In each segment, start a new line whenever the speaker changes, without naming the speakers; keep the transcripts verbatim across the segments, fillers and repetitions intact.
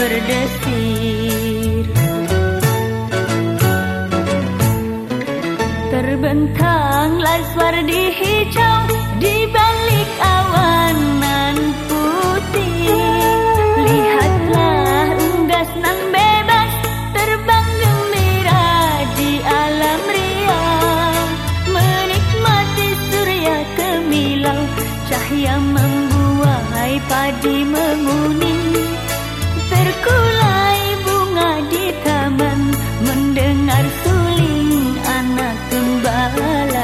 berdesir. Terbentanglah Swardi hijau di balik awan nan putih. Lihatlah unggas nan bebas terbang gembira di alam ria, menikmati surya kemilau, cahaya membuai padi menguning, terkulai bunga di taman, mendengar suling anak gembala.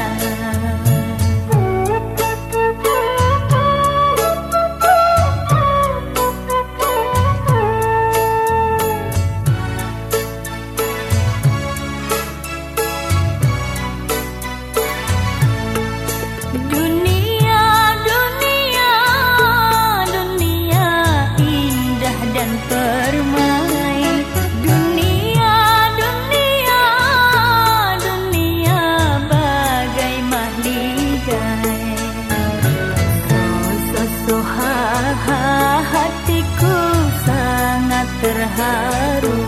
Dunia, dunia, dunia indah dan permai. Dunia, dunia, dunia bagai mahligai. So, so, so, ha, ha, hatiku sangat terharu.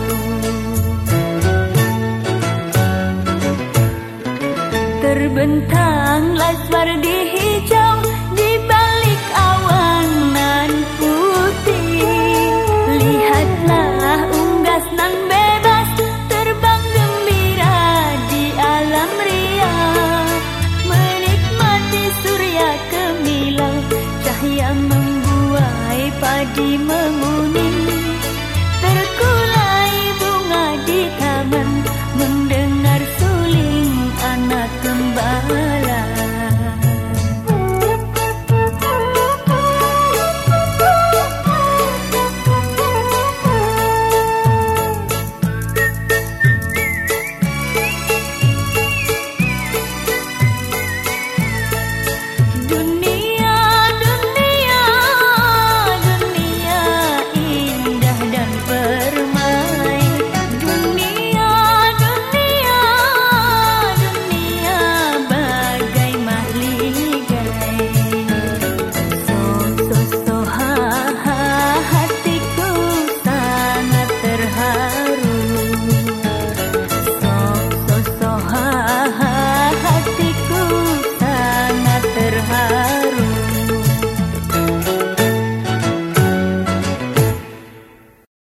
Terbentanglah Swardi hijau di balik awan nan putih. Lihatlah unggas nan bebas terbang gembira di alam ria, menikmati surya kemilau, cahaya membuai padi menguning,